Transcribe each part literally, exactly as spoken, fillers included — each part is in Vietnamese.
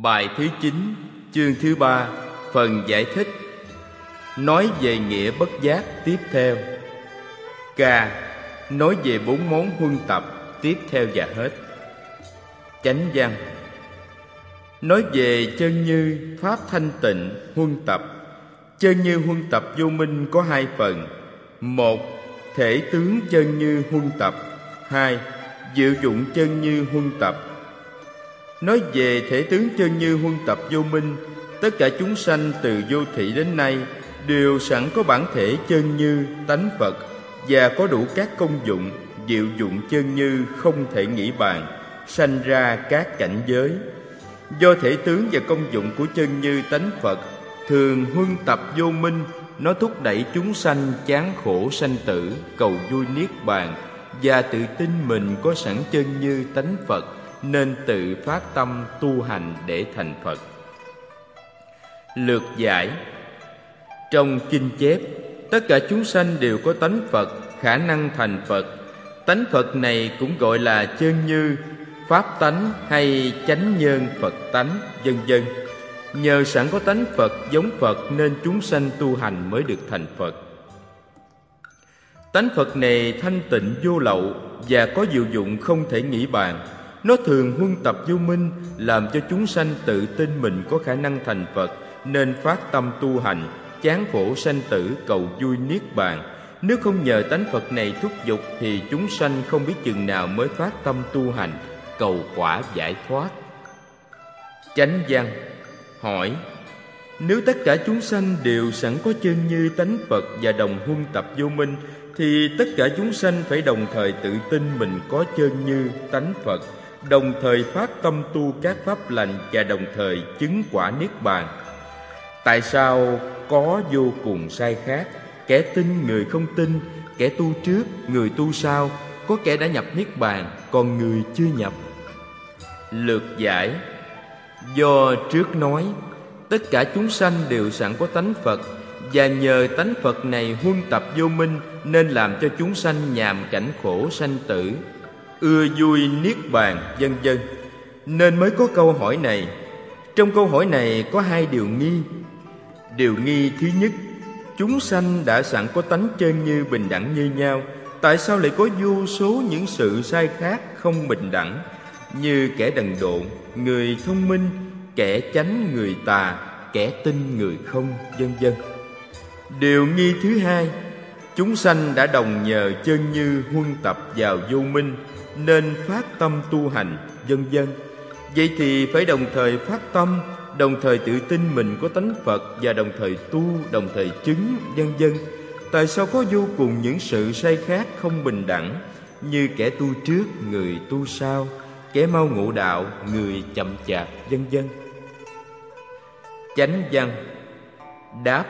Bài thứ chín, chương thứ ba, phần giải thích. Nói về nghĩa bất giác tiếp theo. K. Nói về bốn món huân tập tiếp theo và hết. Chánh văn. Nói về chân như, pháp thanh tịnh, huân tập. Chân như huân tập vô minh có hai phần. Một, thể tướng chân như huân tập. Hai, diệu dụng chân như huân tập. Nói về thể tướng chân như huân tập vô minh, tất cả chúng sanh từ vô thị đến nay đều sẵn có bản thể chân như, tánh Phật, và có đủ các công dụng, diệu dụng chân như không thể nghĩ bàn, sanh ra các cảnh giới. Do thể tướng và công dụng của chân như tánh Phật thường huân tập vô minh, nó thúc đẩy chúng sanh chán khổ sanh tử, cầu vui niết bàn, và tự tin mình có sẵn chân như tánh Phật, nên tự phát tâm tu hành để thành Phật. Lược giải. Trong kinh chép, tất cả chúng sanh đều có tánh Phật, khả năng thành Phật. Tánh Phật này cũng gọi là chân như, pháp tánh hay chánh nhân Phật tánh, vân vân. Nhờ sẵn có tánh Phật giống Phật nên chúng sanh tu hành mới được thành Phật. Tánh Phật này thanh tịnh vô lậu và có diệu dụng không thể nghĩ bàn. Nó thường huân tập vô minh, làm cho chúng sanh tự tin mình có khả năng thành Phật, nên phát tâm tu hành, chán khổ sanh tử, cầu vui niết bàn. Nếu không nhờ tánh Phật này thúc giục thì chúng sanh không biết chừng nào mới phát tâm tu hành, cầu quả giải thoát. Chánh văn. Hỏi: nếu tất cả chúng sanh đều sẵn có chân như tánh Phật và đồng huân tập vô minh, thì tất cả chúng sanh phải đồng thời tự tin mình có chân như tánh Phật, đồng thời phát tâm tu các pháp lành và đồng thời chứng quả niết bàn. Tại sao có vô cùng sai khác? Kẻ tin người không tin, kẻ tu trước người tu sau, có kẻ đã nhập niết bàn còn người chưa nhập. Lược giải. Do trước nói tất cả chúng sanh đều sẵn có tánh Phật, và nhờ tánh Phật này huân tập vô minh nên làm cho chúng sanh nhàm cảnh khổ sanh tử, ưa vui niết bàn, vân vân, nên mới có câu hỏi này. Trong câu hỏi này có hai điều nghi. Điều nghi thứ nhất, chúng sanh đã sẵn có tánh chân như bình đẳng như nhau, tại sao lại có vô số những sự sai khác không bình đẳng, như kẻ đần độn, người thông minh, kẻ chánh người tà, kẻ tin người không, vân vân. Điều nghi thứ hai, chúng sanh đã đồng nhờ chân như huân tập vào vô minh nên phát tâm tu hành, vân vân. Vậy thì phải đồng thời phát tâm, đồng thời tự tin mình có tánh Phật và đồng thời tu, đồng thời chứng, vân vân. Tại sao có vô cùng những sự sai khác không bình đẳng, như kẻ tu trước người tu sau, kẻ mau ngộ đạo người chậm chạp, vân vân. Chánh văn. Đáp: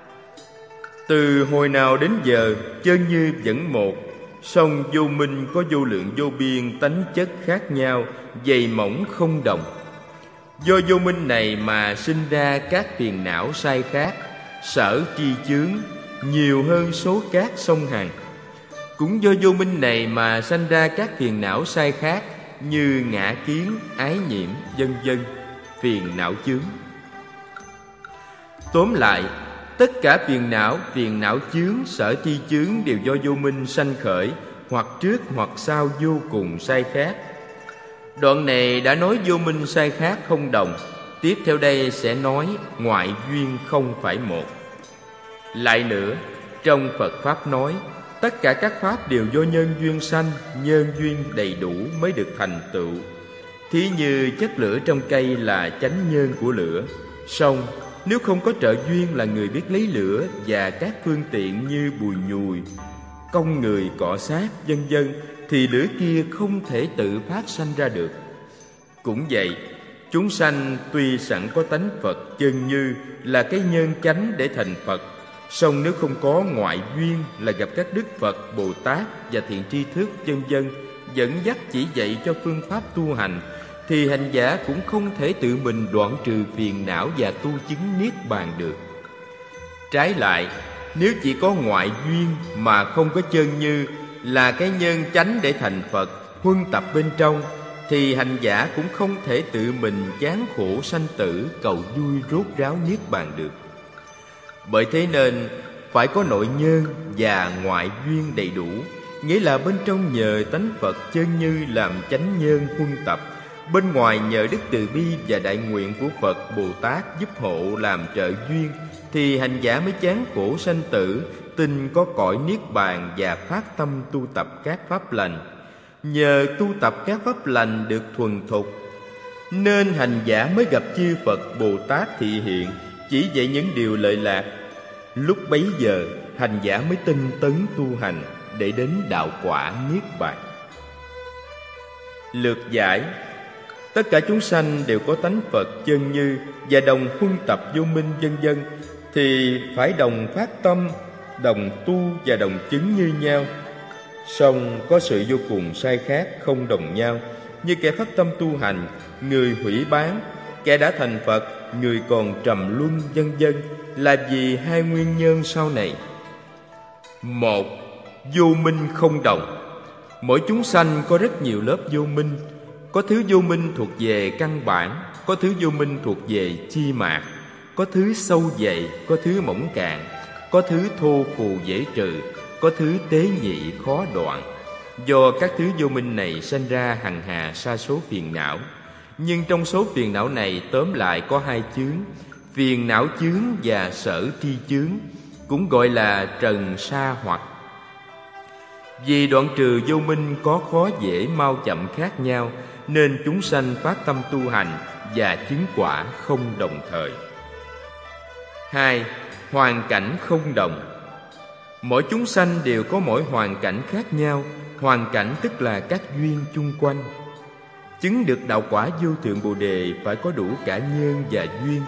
từ hồi nào đến giờ chân như vẫn một, song vô minh có vô lượng vô biên tánh chất khác nhau, dày mỏng không đồng. Do vô minh này mà sinh ra các phiền não sai khác, sở tri chướng nhiều hơn số cát sông Hằng. Cũng do vô minh này mà sanh ra các phiền não sai khác như ngã kiến, ái nhiễm, vân vân, phiền não chướng. Tóm lại, tất cả phiền não, phiền não chướng, sở tri chướng đều do vô minh sanh khởi, hoặc trước hoặc sau vô cùng sai khác. Đoạn này đã nói vô minh sai khác không đồng. Tiếp theo đây sẽ nói ngoại duyên không phải một. Lại nữa, trong Phật Pháp nói, tất cả các Pháp đều do nhân duyên sanh, nhân duyên đầy đủ mới được thành tựu. Thí như chất lửa trong cây là chánh nhân của lửa, song nếu không có trợ duyên là người biết lấy lửa và các phương tiện như bùi nhùi, công người cọ sát, vân vân, thì lửa kia không thể tự phát sanh ra được. Cũng vậy, chúng sanh tuy sẵn có tánh Phật chân như là cái nhân chánh để thành Phật, song nếu không có ngoại duyên là gặp các đức Phật, Bồ Tát và thiện tri thức, vân vân, dẫn dắt chỉ dạy cho phương pháp tu hành, thì hành giả cũng không thể tự mình đoạn trừ phiền não và tu chứng niết bàn được. Trái lại, nếu chỉ có ngoại duyên mà không có chân như là cái nhân chánh để thành Phật, huân tập bên trong, thì hành giả cũng không thể tự mình chán khổ sanh tử cầu vui rốt ráo niết bàn được. Bởi thế nên phải có nội nhân và ngoại duyên đầy đủ, nghĩa là bên trong nhờ tánh Phật chân như làm chánh nhân huân tập, bên ngoài nhờ đức từ bi và đại nguyện của Phật Bồ Tát giúp hộ làm trợ duyên, thì hành giả mới chán khổ sanh tử, tin có cõi niết bàn và phát tâm tu tập các pháp lành. Nhờ tu tập các pháp lành được thuần thục, nên hành giả mới gặp chư Phật Bồ Tát thị hiện, chỉ dạy những điều lợi lạc. Lúc bấy giờ hành giả mới tinh tấn tu hành để đến đạo quả niết bàn. Lược giải: tất cả chúng sanh đều có tánh Phật chân như và đồng huân tập vô minh vân vân, thì phải đồng phát tâm, đồng tu và đồng chứng như nhau. Song có sự vô cùng sai khác, không đồng nhau. Như kẻ phát tâm tu hành, người hủy bán; kẻ đã thành Phật, người còn trầm luân vân vân, là vì hai nguyên nhân sau này. Một, vô minh không đồng. Mỗi chúng sanh có rất nhiều lớp vô minh. Có thứ vô minh thuộc về căn bản, có thứ vô minh thuộc về chi mạc, có thứ sâu dày, có thứ mỏng cạn, có thứ thô phù dễ trừ, có thứ tế nhị khó đoạn. Do các thứ vô minh này sanh ra hằng hà sa số phiền não. Nhưng trong số phiền não này tóm lại có hai chướng: phiền não chướng và sở tri chướng, cũng gọi là trần sa hoặc. Vì đoạn trừ vô minh có khó dễ mau chậm khác nhau, nên chúng sanh phát tâm tu hành và chứng quả không đồng thời. Hai, hoàn cảnh không đồng. Mỗi chúng sanh đều có mỗi hoàn cảnh khác nhau. Hoàn cảnh tức là các duyên chung quanh. Chứng được đạo quả vô thượng Bồ Đề phải có đủ cả nhân và duyên.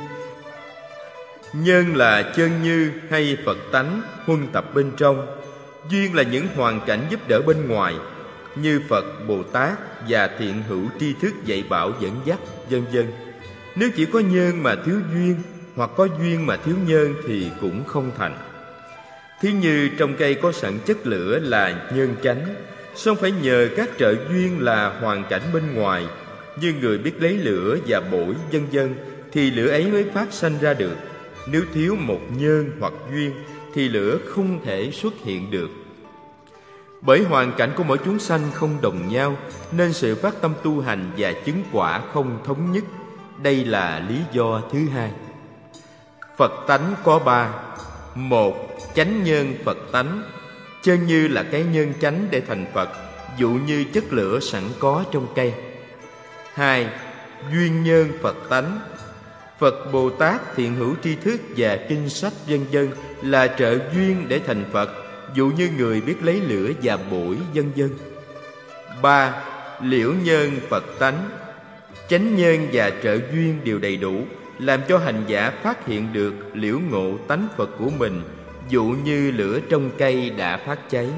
Nhân là chân như hay Phật tánh huân tập bên trong. Duyên là những hoàn cảnh giúp đỡ bên ngoài, như Phật, Bồ Tát và thiện hữu tri thức dạy bảo dẫn dắt, vân vân. Nếu chỉ có nhân mà thiếu duyên, hoặc có duyên mà thiếu nhân thì cũng không thành. Thí như trong cây có sẵn chất lửa là nhân chánh, song phải nhờ các trợ duyên là hoàn cảnh bên ngoài, như người biết lấy lửa và bổi, vân vân, thì lửa ấy mới phát sanh ra được. Nếu thiếu một nhân hoặc duyên thì lửa không thể xuất hiện được. Bởi hoàn cảnh của mỗi chúng sanh không đồng nhau, nên sự phát tâm tu hành và chứng quả không thống nhất. Đây là lý do thứ hai. Phật tánh có ba. Một, chánh nhân Phật tánh. Chân như là cái nhân chánh để thành Phật, dụ như chất lửa sẵn có trong cây. Hai, duyên nhân Phật tánh. Phật, Bồ Tát, thiện hữu tri thức và kinh sách vân vân là trợ duyên để thành Phật, dụ như người biết lấy lửa và bổi, vân vân. Ba, liễu nhân Phật tánh. Chánh nhân và trợ duyên đều đầy đủ, làm cho hành giả phát hiện được liễu ngộ tánh Phật của mình, dụ như lửa trong cây đã phát cháy.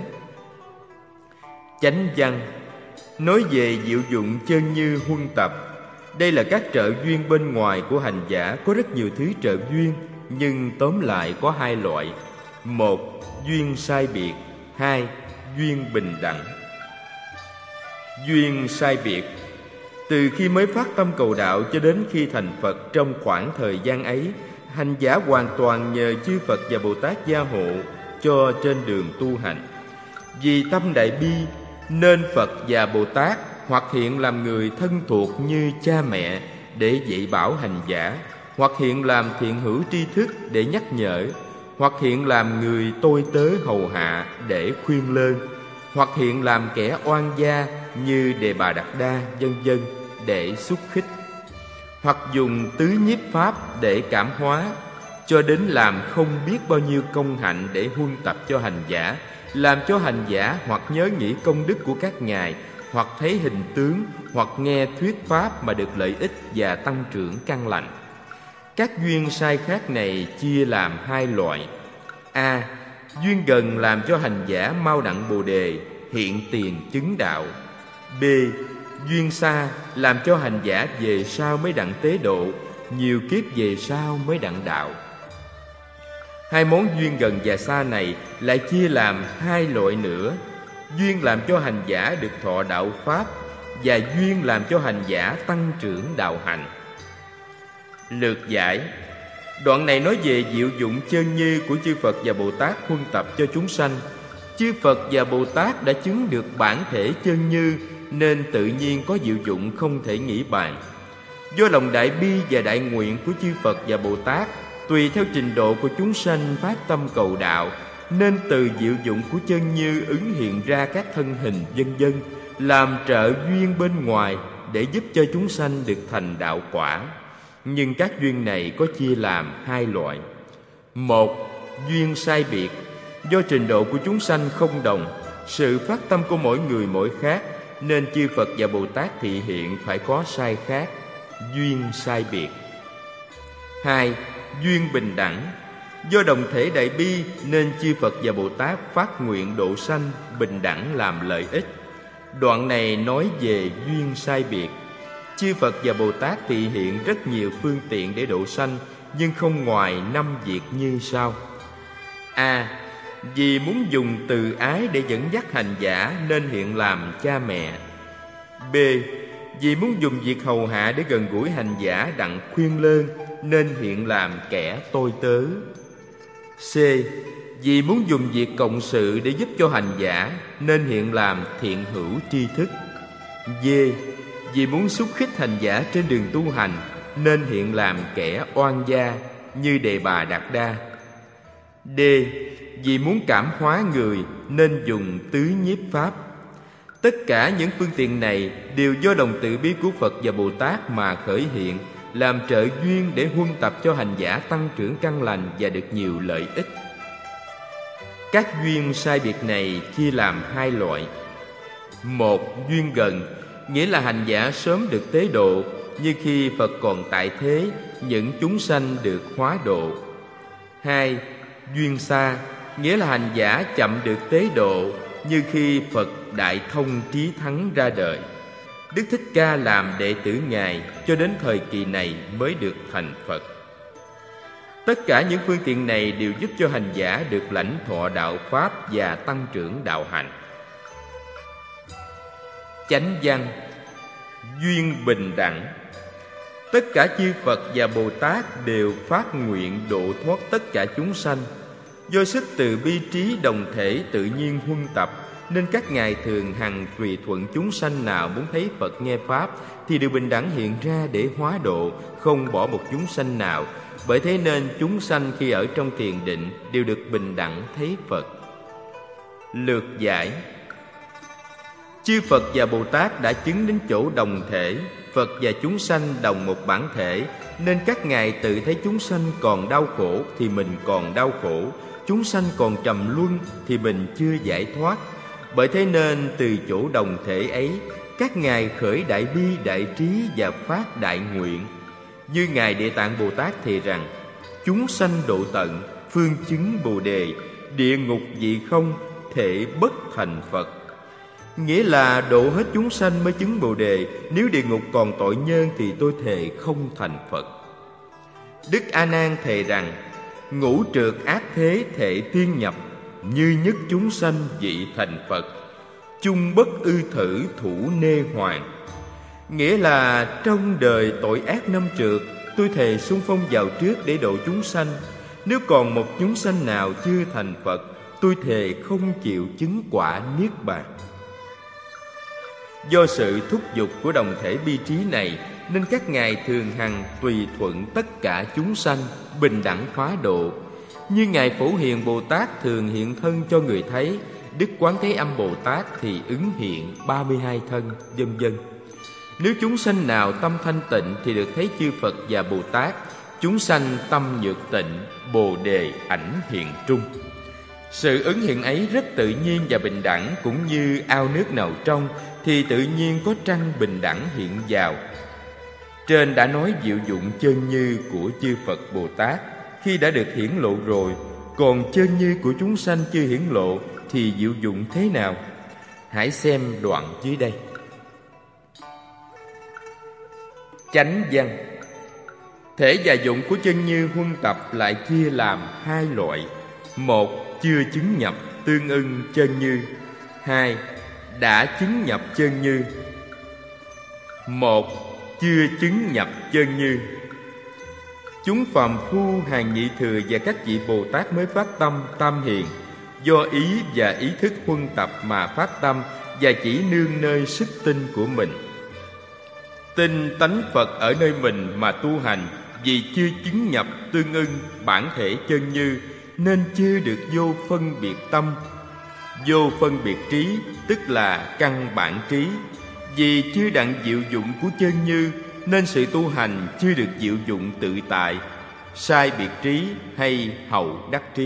Chánh văn nói về diệu dụng chân như huân tập. Đây là các trợ duyên bên ngoài của hành giả. Có rất nhiều thứ trợ duyên, nhưng tóm lại có hai loại. Một, duyên sai biệt. Hai, duyên bình đẳng. Duyên sai biệt. Từ khi mới phát tâm cầu đạo cho đến khi thành Phật, trong khoảng thời gian ấy, hành giả hoàn toàn nhờ chư Phật và Bồ Tát gia hộ cho trên đường tu hành. Vì tâm đại bi nên Phật và Bồ Tát hoặc hiện làm người thân thuộc như cha mẹ để dạy bảo hành giả, hoặc hiện làm thiện hữu tri thức để nhắc nhở, hoặc hiện làm người tôi tớ hầu hạ để khuyên lơn, hoặc hiện làm kẻ oan gia như Đề Bà Đạt Đa, vân vân để xúc khích, hoặc dùng tứ nhiếp pháp để cảm hóa, cho đến làm không biết bao nhiêu công hạnh để huân tập cho hành giả, làm cho hành giả hoặc nhớ nghĩ công đức của các ngài, hoặc thấy hình tướng, hoặc nghe thuyết pháp mà được lợi ích và tăng trưởng căn lành. Các duyên sai khác này chia làm hai loại. A. Duyên gần làm cho hành giả mau đặng Bồ Đề, hiện tiền chứng đạo. B. Duyên xa làm cho hành giả về sau mới đặng tế độ, nhiều kiếp về sau mới đặng đạo. Hai món duyên gần và xa này lại chia làm hai loại nữa. Duyên làm cho hành giả được thọ đạo pháp và duyên làm cho hành giả tăng trưởng đạo hạnh. Lược giải. Đoạn này nói về diệu dụng chân như của chư Phật và Bồ Tát huân tập cho chúng sanh. Chư Phật và Bồ Tát đã chứng được bản thể chân như, nên tự nhiên có diệu dụng không thể nghĩ bàn. Do lòng đại bi và đại nguyện của chư Phật và Bồ Tát, tùy theo trình độ của chúng sanh phát tâm cầu đạo, nên từ diệu dụng của chân như ứng hiện ra các thân hình vân vân, làm trợ duyên bên ngoài để giúp cho chúng sanh được thành đạo quả. Nhưng các duyên này có chia làm hai loại. Một, duyên sai biệt. Do trình độ của chúng sanh không đồng, sự phát tâm của mỗi người mỗi khác, nên chư Phật và Bồ Tát thị hiện phải có sai khác, duyên sai biệt. Hai, duyên bình đẳng. Do đồng thể đại bi, nên chư Phật và Bồ Tát phát nguyện độ sanh bình đẳng làm lợi ích. Đoạn này nói về duyên sai biệt. Chư Phật và Bồ Tát thị hiện rất nhiều phương tiện để độ sanh, nhưng không ngoài năm việc như sau. A. Vì muốn dùng từ ái để dẫn dắt hành giả nên hiện làm cha mẹ. B. Vì muốn dùng việc hầu hạ để gần gũi hành giả đặng khuyên lơn nên hiện làm kẻ tôi tớ. C. Vì muốn dùng việc cộng sự để giúp cho hành giả nên hiện làm thiện hữu tri thức. D. Vì muốn xúc khích hành giả trên đường tu hành nên hiện làm kẻ oan gia như Đề Bà Đạt Đa. D. Vì muốn cảm hóa người nên dùng tứ nhiếp pháp. Tất cả những phương tiện này đều do lòng từ bi của Phật và Bồ Tát mà khởi hiện, làm trợ duyên để huân tập cho hành giả tăng trưởng căn lành và được nhiều lợi ích. Các duyên sai biệt này chia làm hai loại. Một, duyên gần, nghĩa là hành giả sớm được tế độ, như khi Phật còn tại thế, những chúng sanh được hóa độ. Hai, duyên xa, nghĩa là hành giả chậm được tế độ, như khi Phật đại thông trí thắng ra đời. Đức Thích Ca làm đệ tử Ngài cho đến thời kỳ này mới được thành Phật. Tất cả những phương tiện này đều giúp cho hành giả được lãnh thọ đạo Pháp và tăng trưởng đạo hạnh. Chánh văn. Duyên bình đẳng. Tất cả chư Phật và Bồ Tát đều phát nguyện độ thoát tất cả chúng sanh. Do sức từ bi trí đồng thể tự nhiên huân tập, nên các ngài thường hằng tùy thuận chúng sanh nào muốn thấy Phật nghe Pháp thì đều bình đẳng hiện ra để hóa độ, không bỏ một chúng sanh nào. Bởi thế nên chúng sanh khi ở trong thiền định đều được bình đẳng thấy Phật. Lược giải. Chư Phật và Bồ Tát đã chứng đến chỗ đồng thể, Phật và chúng sanh đồng một bản thể, nên các ngài tự thấy chúng sanh còn đau khổ thì mình còn đau khổ, chúng sanh còn trầm luân thì mình chưa giải thoát. Bởi thế nên từ chỗ đồng thể ấy, các ngài khởi đại bi, đại trí và phát đại nguyện. Như ngài Địa Tạng Bồ Tát thề rằng: chúng sanh độ tận, phương chứng Bồ đề, địa ngục vị không, thể bất thành Phật. Nghĩa là độ hết chúng sanh mới chứng Bồ đề. Nếu địa ngục còn tội nhân thì tôi thề không thành Phật. Đức A Nan thề rằng: ngũ trượt ác thế thệ tiên nhập, như nhất chúng sanh vị thành Phật, chung bất ư thử thủ nê hoàng. Nghĩa là trong đời tội ác năm trượt, tôi thề xung phong vào trước để độ chúng sanh. Nếu còn một chúng sanh nào chưa thành Phật, tôi thề không chịu chứng quả niết bàn. Do sự thúc giục của đồng thể bi trí này, nên các ngài thường hằng tùy thuận tất cả chúng sanh, bình đẳng hóa độ. Như ngài Phổ Hiền Bồ Tát thường hiện thân cho người thấy, Đức Quán Thế Âm Bồ Tát thì ứng hiện ba mươi hai thân, vân vân. Nếu chúng sanh nào tâm thanh tịnh thì được thấy chư Phật và Bồ Tát. Chúng sanh tâm nhược tịnh, Bồ đề ảnh hiện trung. Sự ứng hiện ấy rất tự nhiên và bình đẳng, cũng như ao nước nào trong thì tự nhiên có trăng bình đẳng hiện vào. Trên đã nói diệu dụng chân như của chư Phật Bồ Tát khi đã được hiển lộ rồi, còn chân như của chúng sanh chưa hiển lộ thì diệu dụng thế nào? Hãy xem đoạn dưới đây. Chánh văn. Thể và dụng của chân như huân tập lại chia làm hai loại. Một, chưa chứng nhập tương ưng chân như. Hai, đã chứng nhập chân như. Một, chưa chứng nhập chân như. Chúng phàm phu hàng nhị thừa và các vị Bồ Tát mới phát tâm tam hiền, do ý và ý thức huân tập mà phát tâm, và chỉ nương nơi sức tin của mình. Tin tánh Phật ở nơi mình mà tu hành, vì chưa chứng nhập tương ưng bản thể chân như, nên chưa được vô phân biệt tâm. Vô phân biệt trí tức là căn bản trí. Vì chưa đặng diệu dụng của chân như, nên sự tu hành chưa được diệu dụng tự tại, sai biệt trí hay hậu đắc trí.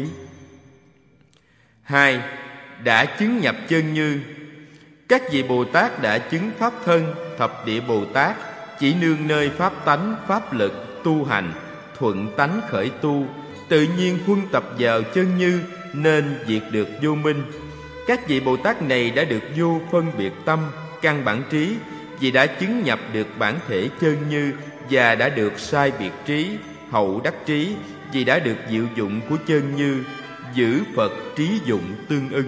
Hai, đã chứng nhập chân như. Các vị Bồ Tát đã chứng pháp thân, thập địa Bồ Tát, chỉ nương nơi pháp tánh, pháp lực tu hành, thuận tánh khởi tu, tự nhiên huân tập vào chân như, nên diệt được vô minh. Các vị Bồ Tát này đã được vô phân biệt tâm, căn bản trí, vì đã chứng nhập được bản thể chân như, và đã được sai biệt trí, hậu đắc trí, vì đã được diệu dụng của chân như, giữ Phật trí dụng tương ưng.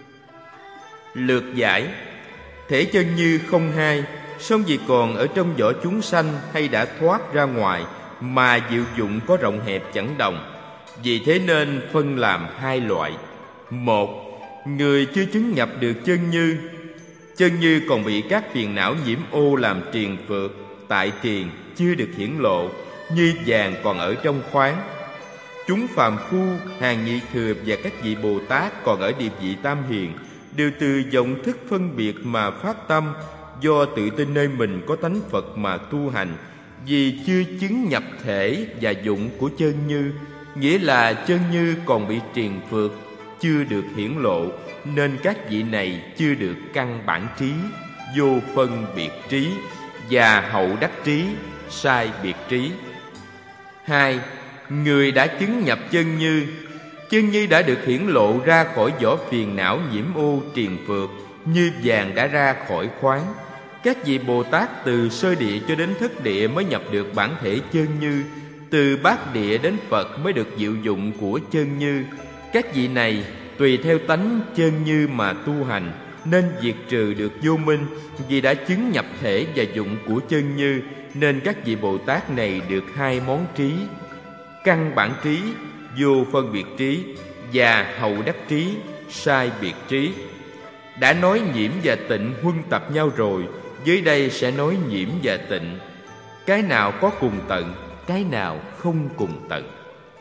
Lược giải: thể chân như không hai, song vì còn ở trong vỏ chúng sanh hay đã thoát ra ngoài, mà diệu dụng có rộng hẹp chẳng đồng. Vì thế nên phân làm hai loại. Một, người chưa chứng nhập được chân như. Chân như còn bị các phiền não nhiễm ô làm triền phược, tại triền chưa được hiển lộ, như vàng còn ở trong khoáng. Chúng phàm phu, hàng nhị thừa và các vị Bồ Tát còn ở địa vị tam hiền, đều từ vọng thức phân biệt mà phát tâm, do tự tin nơi mình có tánh Phật mà tu hành. Vì chưa chứng nhập thể và dụng của chân như, nghĩa là chân như còn bị triền phược, chưa được hiển lộ, nên các vị này chưa được căn bản trí, vô phân biệt trí, và hậu đắc trí, sai biệt trí. Hai, người đã chứng nhập chân như. Chân như đã được hiển lộ ra khỏi vỏ phiền não nhiễm ô triền phược, như vàng đã ra khỏi khoáng. Các vị Bồ Tát từ sơ địa cho đến thất địa mới nhập được bản thể chân như, từ bát địa đến Phật mới được diệu dụng của chân như. Các vị này tùy theo tánh chân như mà tu hành, nên diệt trừ được vô minh. Vì đã chứng nhập thể và dụng của chân như, nên các vị Bồ Tát này được hai món trí: căn bản trí, vô phân biệt trí, và hậu đắc trí, sai biệt trí. Đã nói nhiễm và tịnh huân tập nhau rồi, dưới đây sẽ nói nhiễm và tịnh. Cái nào có cùng tận, cái nào không cùng tận.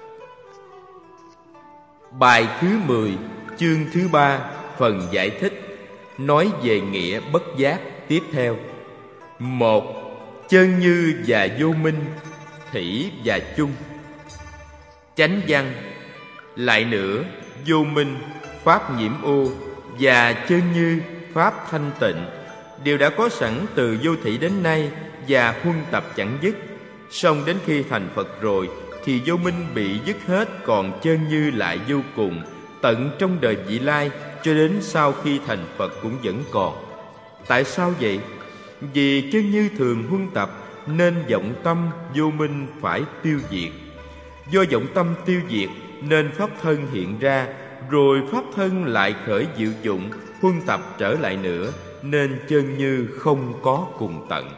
Bài thứ mười, chương thứ ba, phần giải thích, nói về nghĩa bất giác tiếp theo. Một, chân như và vô minh, thủy và chung. Chánh văn. Lại nữa, vô minh, pháp nhiễm ô, và chân như, pháp thanh tịnh, đều đã có sẵn từ vô thủy đến nay, và huân tập chẳng dứt. Song đến khi thành Phật rồi, thì vô minh bị dứt hết, còn chân như lại vô cùng, tận trong đời vị lai, cho đến sau khi thành Phật cũng vẫn còn. Tại sao vậy? Vì chân như thường huân tập, nên vọng tâm vô minh phải tiêu diệt. Do vọng tâm tiêu diệt, nên pháp thân hiện ra, rồi pháp thân lại khởi diệu dụng, huân tập trở lại nữa, nên chân như không có cùng tận.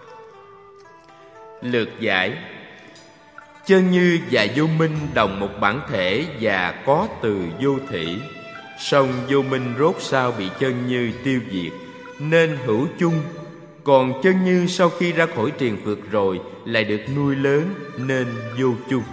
Lược giải. Chân như và vô minh đồng một bản thể và có từ vô thủy. Song vô minh rốt sao bị chân như tiêu diệt, nên hữu chung. Còn chân như sau khi ra khỏi triền phược rồi, lại được nuôi lớn, nên vô chung.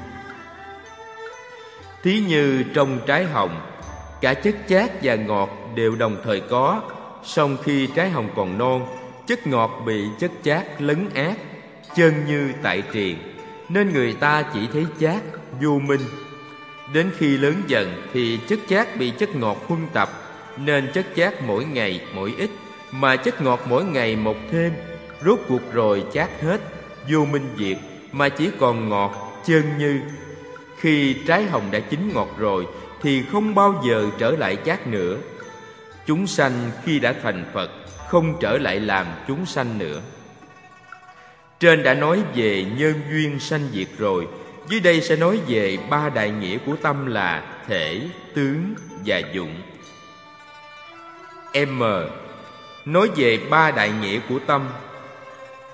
Thí như trong trái hồng, cả chất chát và ngọt đều đồng thời có. Song khi trái hồng còn non, chất ngọt bị chất chát lấn át, chân như tại triền, nên người ta chỉ thấy chát, vô minh. Đến khi lớn dần thì chất chát bị chất ngọt huân tập, nên chất chát mỗi ngày mỗi ít, mà chất ngọt mỗi ngày một thêm. Rốt cuộc rồi chát hết, vô minh diệt, mà chỉ còn ngọt, chân như. Khi trái hồng đã chín ngọt rồi, thì không bao giờ trở lại chát nữa. Chúng sanh khi đã thành Phật, không trở lại làm chúng sanh nữa. Trên đã nói về nhân duyên sanh diệt rồi, dưới đây sẽ nói về ba đại nghĩa của tâm là thể, tướng và dụng. M. Nói về ba đại nghĩa của tâm.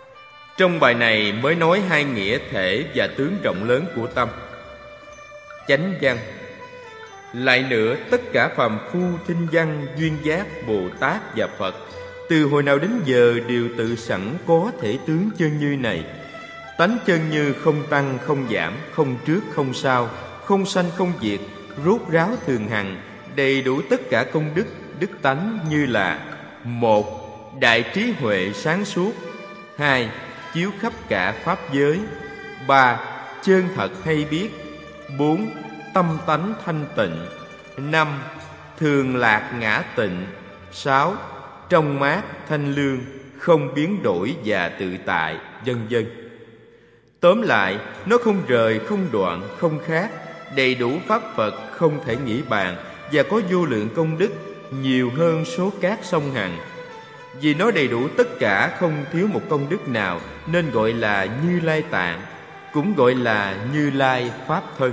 Trong bài này mới nói hai nghĩa thể và tướng rộng lớn của tâm. Chánh văn. Lại nữa, tất cả phàm phu thinh văn, duyên giác, Bồ Tát và Phật từ hồi nào đến giờ đều tự sẵn có thể tướng chân như này. Tánh chân như không tăng không giảm, không trước không sau, không sanh không diệt, rốt ráo thường hằng, đầy đủ tất cả công đức, đức tánh như là: một. Đại trí huệ sáng suốt. Hai. Chiếu khắp cả pháp giới. Ba. Chân thật hay biết. Bốn. Tâm tánh thanh tịnh. Năm. Thường lạc ngã tịnh. Sáu. Trong mát thanh lương, không biến đổi và tự tại, vân vân. Tóm lại, nó không rời, không đoạn, không khác, đầy đủ pháp Phật không thể nghĩ bàn, và có vô lượng công đức nhiều hơn số cát sông Hằng. Vì nó đầy đủ tất cả, không thiếu một công đức nào, nên gọi là Như Lai Tạng, cũng gọi là Như Lai Pháp Thân.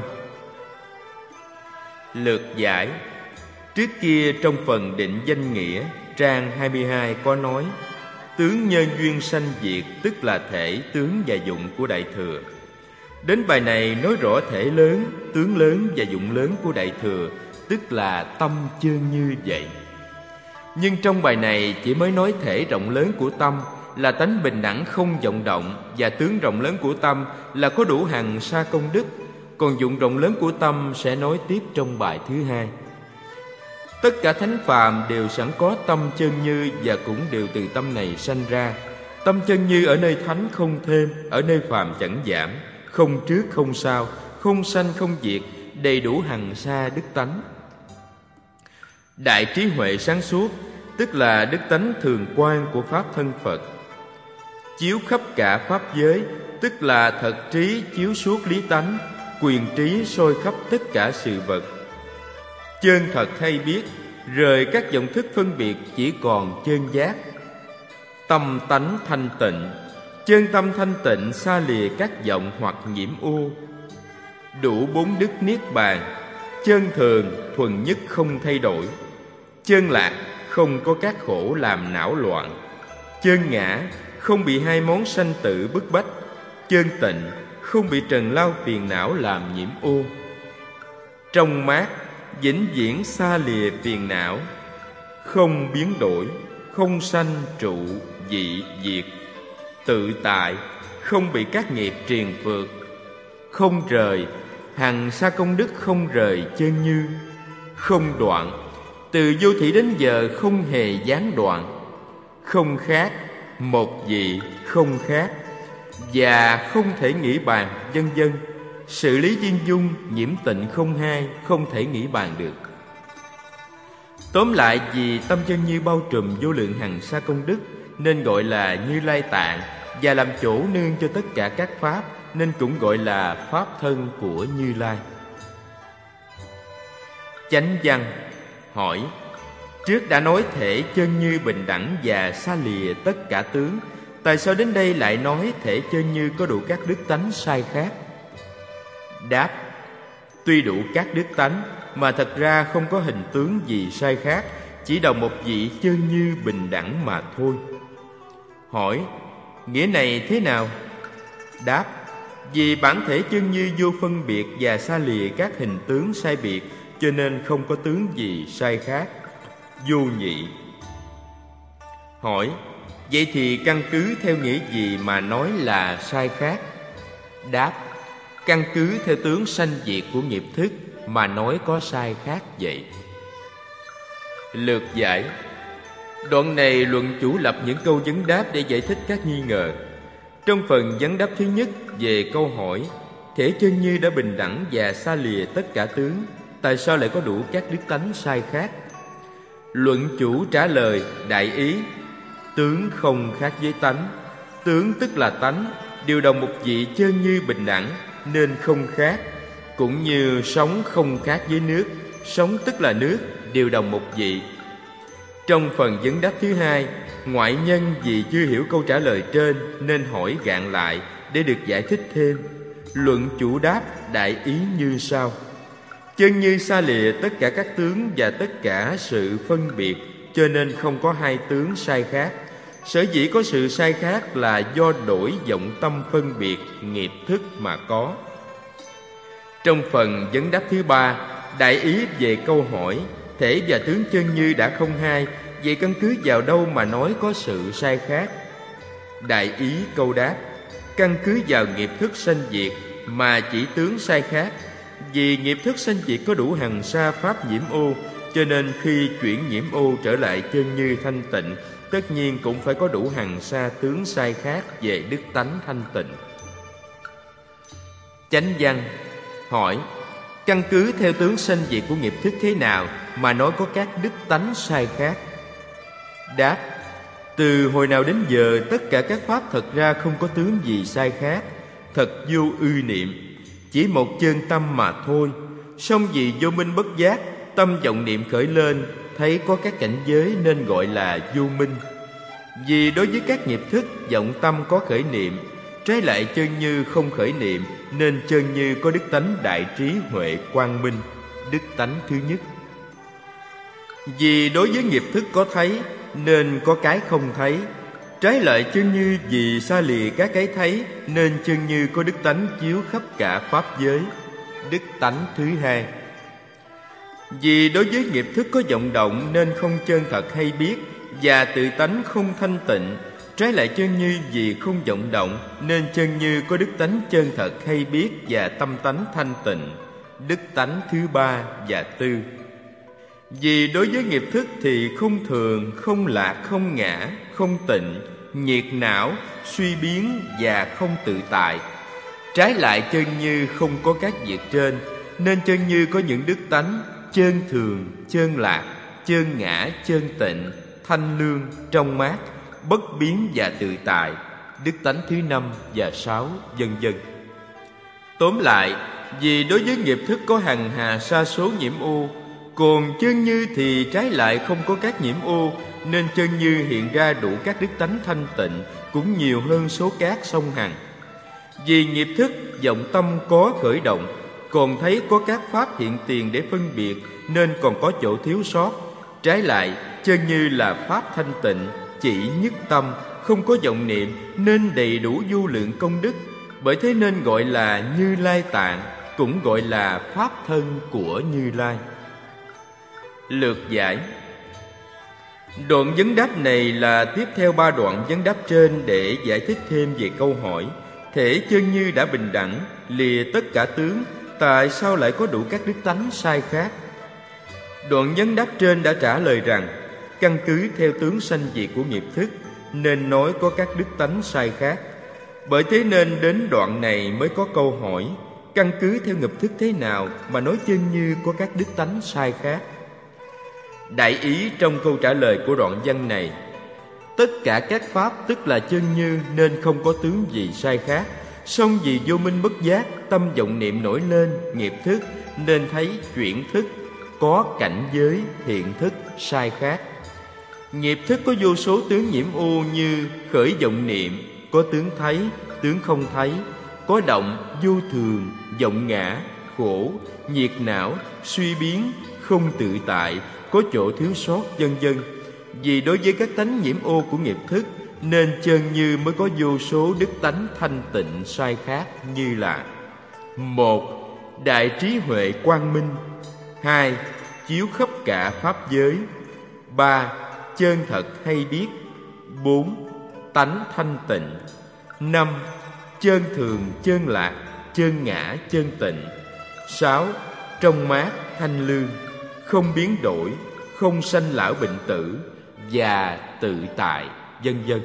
Lược giải. Trước kia trong phần định danh nghĩa, trang hai mươi hai có nói: tướng nhân duyên sanh diệt, tức là thể, tướng và dụng của Đại Thừa. Đến bài này nói rõ thể lớn, tướng lớn và dụng lớn của Đại Thừa, tức là tâm chân như vậy. Nhưng trong bài này chỉ mới nói thể rộng lớn của tâm là tánh bình đẳng không vọng động, và tướng rộng lớn của tâm là có đủ hằng sa công đức. Còn dụng rộng lớn của tâm sẽ nói tiếp trong bài thứ hai. Tất cả thánh phàm đều sẵn có tâm chân như, và cũng đều từ tâm này sanh ra. Tâm chân như ở nơi thánh không thêm, ở nơi phàm chẳng giảm, không trước không sau, không sanh không diệt, đầy đủ hằng sa đức tánh. Đại trí huệ sáng suốt, tức là đức tánh thường quan của pháp thân Phật. Chiếu khắp cả pháp giới, tức là thật trí chiếu suốt lý tánh, quyền trí soi khắp tất cả sự vật. Chân thật hay biết, rời các vọng thức phân biệt, chỉ còn chân giác. Tâm tánh thanh tịnh, chân tâm thanh tịnh, xa lìa các vọng hoặc nhiễm ô. Đủ bốn đức niết bàn, chân thường thuần nhất không thay đổi. Chân lạc, không có các khổ làm não loạn. Chân ngã, không bị hai món sanh tử bức bách. Chân tịnh, không bị trần lao phiền não làm nhiễm ô. Trong mát, vĩnh viễn xa lìa phiền não. Không biến đổi, không sanh trụ dị diệt. Tự tại, không bị các nghiệp triền phược. Không rời, hằng sa công đức không rời chân như. Không đoạn, từ vô thủy đến giờ không hề gián đoạn. Không khác, một vị không khác, và không thể nghĩ bàn, vân vân. Sự lý viên dung, nhiễm tịnh không hai, không thể nghĩ bàn được. Tóm lại, vì tâm chân như bao trùm vô lượng hằng sa công đức, nên gọi là Như Lai Tạng, và làm chỗ nương cho tất cả các pháp, nên cũng gọi là pháp thân của Như Lai. Chánh văn. Hỏi: trước đã nói thể chân như bình đẳng và xa lìa tất cả tướng, tại sao đến đây lại nói thể chân như có đủ các đức tánh sai khác? Đáp: tuy đủ các đức tánh, mà thật ra không có hình tướng gì sai khác, chỉ đồng một vị chân như bình đẳng mà thôi. Hỏi: nghĩa này thế nào? Đáp: vì bản thể chân như vô phân biệt và xa lìa các hình tướng sai biệt, cho nên không có tướng gì sai khác, vô nhị. Hỏi: vậy thì căn cứ theo nghĩa gì mà nói là sai khác? Đáp: căn cứ theo tướng sanh diệt của nghiệp thức mà nói có sai khác vậy. Lược giải. Đoạn này luận chủ lập những câu vấn đáp để giải thích các nghi ngờ. Trong phần vấn đáp thứ nhất về câu hỏi thể chân như đã bình đẳng và xa lìa tất cả tướng, tại sao lại có đủ các đức tánh sai khác? Luận chủ trả lời đại ý: tướng không khác với tánh. Tướng tức là tánh, đều đồng một vị chân như bình đẳng, nên không khác. Cũng như sóng không khác với nước, sóng tức là nước, đều đồng một vị. Trong phần vấn đáp thứ hai, ngoại nhân vì chưa hiểu câu trả lời trên nên hỏi gạn lại để được giải thích thêm. Luận chủ đáp đại ý như sau: chân như xa lìa tất cả các tướng và tất cả sự phân biệt, cho nên không có hai tướng sai khác. Sở dĩ có sự sai khác là do đổi vọng tâm phân biệt nghiệp thức mà có. Trong phần vấn đáp thứ ba, đại ý về câu hỏi thể và tướng chân như đã không hai, vậy căn cứ vào đâu mà nói có sự sai khác? Đại ý câu đáp: căn cứ vào nghiệp thức sanh diệt mà chỉ tướng sai khác. Vì nghiệp thức sanh diệt có đủ hằng sa pháp nhiễm ô, cho nên khi chuyển nhiễm ô trở lại chân như thanh tịnh, tất nhiên cũng phải có đủ hằng sa tướng sai khác về đức tánh thanh tịnh. Chánh văn hỏi: căn cứ theo tướng sanh diệt của nghiệp thức thế nào mà nói có các đức tánh sai khác? Đáp: từ hồi nào đến giờ, tất cả các pháp thật ra không có tướng gì sai khác, thật vô ư niệm, chỉ một chân tâm mà thôi. Song vì vô minh bất giác, tâm vọng niệm khởi lên, thấy có các cảnh giới nên gọi là vô minh. Vì đối với các nghiệp thức, vọng tâm có khởi niệm, trái lại chân như không khởi niệm, nên chân như có đức tánh đại trí huệ quang minh, đức tánh thứ nhất. Vì đối với nghiệp thức có thấy, nên có cái không thấy, trái lại chân như vì xa lìa các cái thấy, nên chân như có đức tánh chiếu khắp cả pháp giới, đức tánh thứ hai. Vì đối với nghiệp thức có vọng động nên không chân thật hay biết, và tự tánh không thanh tịnh, trái lại chân như vì không vọng động nên chân như có đức tánh chân thật hay biết và tâm tánh thanh tịnh, đức tánh thứ ba và tư. Vì đối với nghiệp thức thì không thường, không lạc, không ngã, không tịnh, nhiệt não, suy biến và không tự tại, trái lại chân như không có các việc trên, nên chân như có những đức tánh chân thường, chân lạc, chân ngã, chân tịnh, thanh lương, trong mát, bất biến và tự tại, đức tánh thứ năm và sáu, vân vân. Tóm lại, vì đối với nghiệp thức có hằng hà sa số nhiễm ô, còn chân như thì trái lại không có các nhiễm ô, nên chân như hiện ra đủ các đức tánh thanh tịnh, cũng nhiều hơn số cát sông Hằng. Vì nghiệp thức vọng tâm có khởi động, còn thấy có các pháp hiện tiền để phân biệt, nên còn có chỗ thiếu sót. Trái lại, chân như là pháp thanh tịnh, chỉ nhất tâm, không có vọng niệm, nên đầy đủ vô lượng công đức. Bởi thế nên gọi là Như Lai Tạng, cũng gọi là pháp thân của Như Lai. Lược giải. Đoạn vấn đáp này là tiếp theo ba đoạn vấn đáp trên để giải thích thêm về câu hỏi thể chân như đã bình đẳng, lìa tất cả tướng, tại sao lại có đủ các đức tánh sai khác? Đoạn vấn đáp trên đã trả lời rằng căn cứ theo tướng sanh diệt của nghiệp thức nên nói có các đức tánh sai khác. Bởi thế nên đến đoạn này mới có câu hỏi căn cứ theo nghiệp thức thế nào mà nói chân như có các đức tánh sai khác? Đại ý trong câu trả lời của đoạn văn này: tất cả các pháp tức là chân như nên không có tướng gì sai khác, song vì vô minh bất giác, tâm vọng niệm nổi lên, nghiệp thức nên thấy chuyển thức, có cảnh giới hiện thức sai khác. Nghiệp thức có vô số tướng nhiễm ô như khởi vọng niệm, có tướng thấy, tướng không thấy, có động, vô thường, vọng ngã, khổ, nhiệt não, suy biến, không tự tại, có chỗ thiếu sót, vân vân. Vì đối với các tánh nhiễm ô của nghiệp thức nên chân như mới có vô số đức tánh thanh tịnh sai khác, như là: một. Đại trí huệ quang minh. Hai. Chiếu khắp cả pháp giới. Ba. Chân thật hay biết. Bốn. Tánh thanh tịnh. Năm. Chân thường, chân lạc, chân ngã, chân tịnh. Sáu. Trong mát, thanh lương, không biến đổi, không sanh lão bệnh tử và tự tại, vân vân.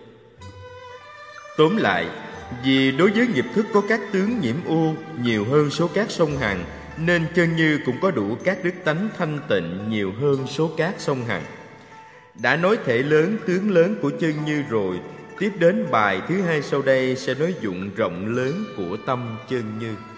Tóm lại, vì đối với nghiệp thức có các tướng nhiễm ô nhiều hơn số cát sông Hằng, nên chân như cũng có đủ các đức tánh thanh tịnh nhiều hơn số cát sông Hằng. Đã nói thể lớn, tướng lớn của chân như rồi, tiếp đến bài thứ hai sau đây sẽ nói dụng rộng lớn của tâm chân như.